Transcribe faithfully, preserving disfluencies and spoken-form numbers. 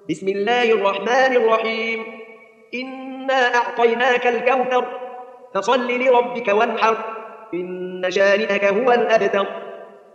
بسم الله الرحمن الرحيم. إنا أعطيناك الكوثر، فصل لربك وانحر، إن شانئك هو الأبتر.